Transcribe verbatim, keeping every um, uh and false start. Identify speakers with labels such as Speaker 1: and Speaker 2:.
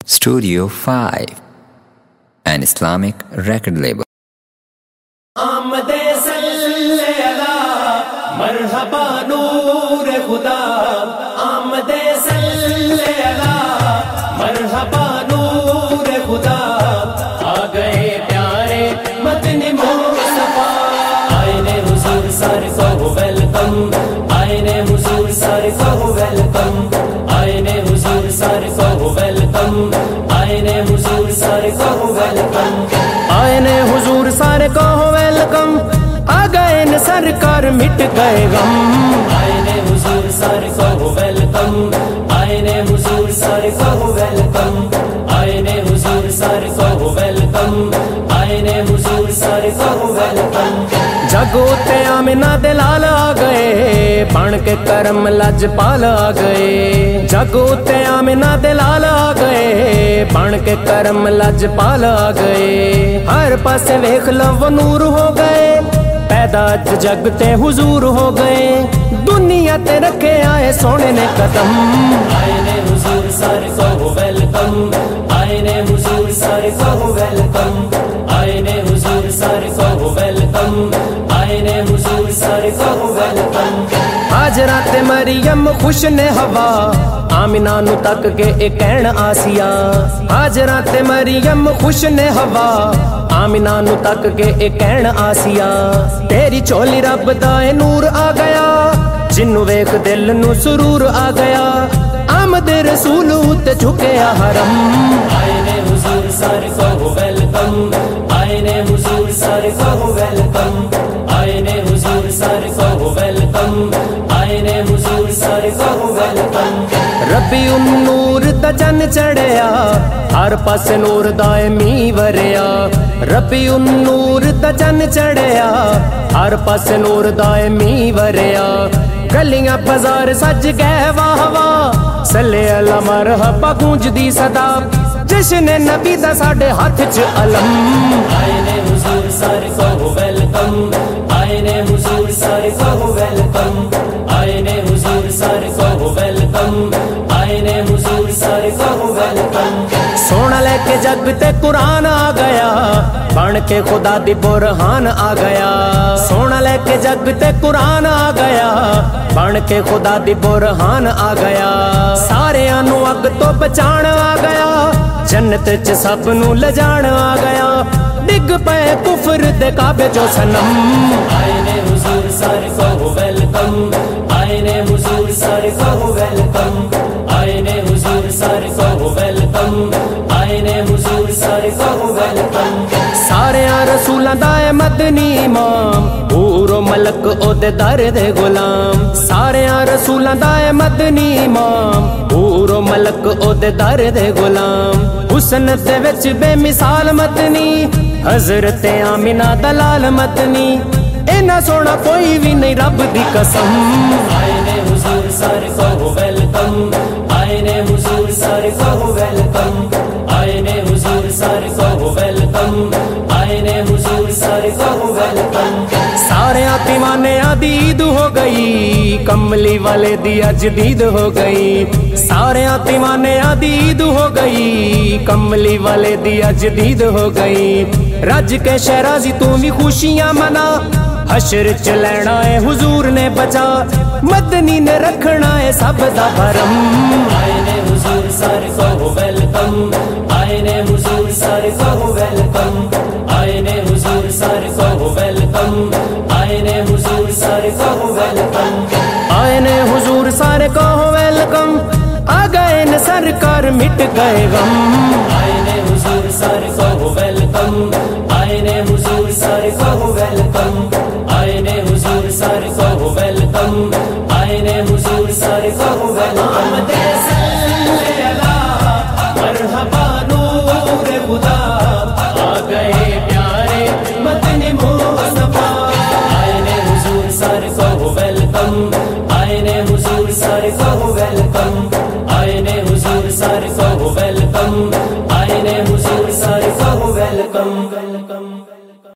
Speaker 1: Studio five, an Islamic record label.
Speaker 2: آمد صلی علی مرحبا نور خدا، آمد صلی علی مرحبا نور خدا، آ گئے پیارے مدنی مصطفیٰ، آئے نے حضور سارے کو ویلکم، آئے نے حضور سارے کو ویلکم، آئے نے حضور سارے کو ویلکم، آئے نے حضور سارے کو ویلکم، آئے نے حضور سارے کو ویلکم، آ گئے ن سرکار مٹ گئے غم، آئے نے حضور سارے کو ویلکم، آئے نے حضور سارے کو ویلکم، آئے نے حضور سارے کو ویلکم، آئے نے حضور سارے کو ویلکم، جگو تے آمنہ دلال آ گئے، بن کے کرم لجپال آ گئے، جگو تے آمنہ دلال آ گئے، بن کے کرم لجپال آ گئے، ہر پاسے ویکھ لو وہ نور ہو گئے، پیدا جگ تے حضور ہو گئے، دنیا تے رکھے آئے سونے نے قدم، آئے نے حضور سارے کو ویلکم، آئے نے حضور سارے کو ویلکم، آئے نے حضور سارے کو ویلکم، آئے نے حضور سارے کو ویلکم، حضرت مریم خوش نے ہوا، آمنہ نو تک کے اے کہن آسیا، حضرت مریم خوش نے ہوا، آمنہ نو تک کے اے کہن آسیا، تیری چولی رب دا اے نور آ گیا، جنو ویکھ دل نو سرور آ گیا، آمد رسول تے جھکیا حرم، آئے نے حضور سارے کو ویلکم، آئے نے حضور سارے کو ویلکم، آئے نے حضور سارے کو ویلکم، آئے نے حضور سارے کو ویلکم، ربی النور دا چن چڑھیا، ہر پاس نور دا می وریا، ربی النور دا چن چڑھیا، ہر پاس نور دا می وریا، گلیاں بازار سج گئے واہ واہ، صلی اللہ مرحبا گونج دی صدا، جشن نبی دا ساڈے ہاتھ چ علم، آئے نے حضور سارے کو ویلکم، آئے نے حضور سارے کو ویلکم، آئے نے حضور سارے کو ویلکم، آئے نے حضور سارے کو ویلکم، سونا لے کے جگ تے قرآن آ گیا، بن کے خدا دی برہان آ گیا، سونا لے کے جگ تے قرآن آ گیا، بن کے خدا دی برہان آ گیا، سارے انو اگ تو بچان آ گیا، جنت چ سب نو لجان آ گیا، ڈگ پے کفر دے کعبے جو صنم، آئے نے حضور سارے کو ویلکم، آئے نے حضور سارے کو ویلکم، آئے نے حضور سارے کو ویلکم، آئے نے حضور سارے کو ویلکم، سارے رسولاں دا اے مدنی امام، پورو ملک او دے در دے غلام، سارے رسولاں دا اے مدنی امام، پورو ملک او دے در دے غلام، حسن دے وچ بے مثال مدنی، حضرت آمنہ دلال مدنی، اینا سونا کوئی بھی نہیں رب دی قسم، آئے نے حضور سارے کو ویلکم، آئے نے حضور سارے کو ویلکم، آئے نے حضور سارے کو ویلکم، آئے نے حضور سارے کو ویلکم، سارے دیوانے عید ہو گئی، کملی والے دی اج دید ہو گئی، سارے دیوانے عید ہو گئی، کملی والے دی اج دید ہو گئی، رج کے شہرازی تو بھی خوشیاں منا، حشر چ لینا ہے حضور نے بچا، مدنی نے رکھنا ہے سب دا بھرم، آئے نے حضور سارے کو ویلکم، آئے نے حضور سارے کو ویلکم، آئے نے حضور سارے کو ویلکم، آئے نے حضور سارے کو ویلکم، آئے نے حضور سارے کو ویلکم، آ گئے ن سرکار مٹ گئے غم، آئے نے حضور سارے کو ویلکم، آئے نے حضور سارے کو ویلکم، آئے نے حضور سارے کو ویلکم، آئے نے حضور سارے کو ویلکم۔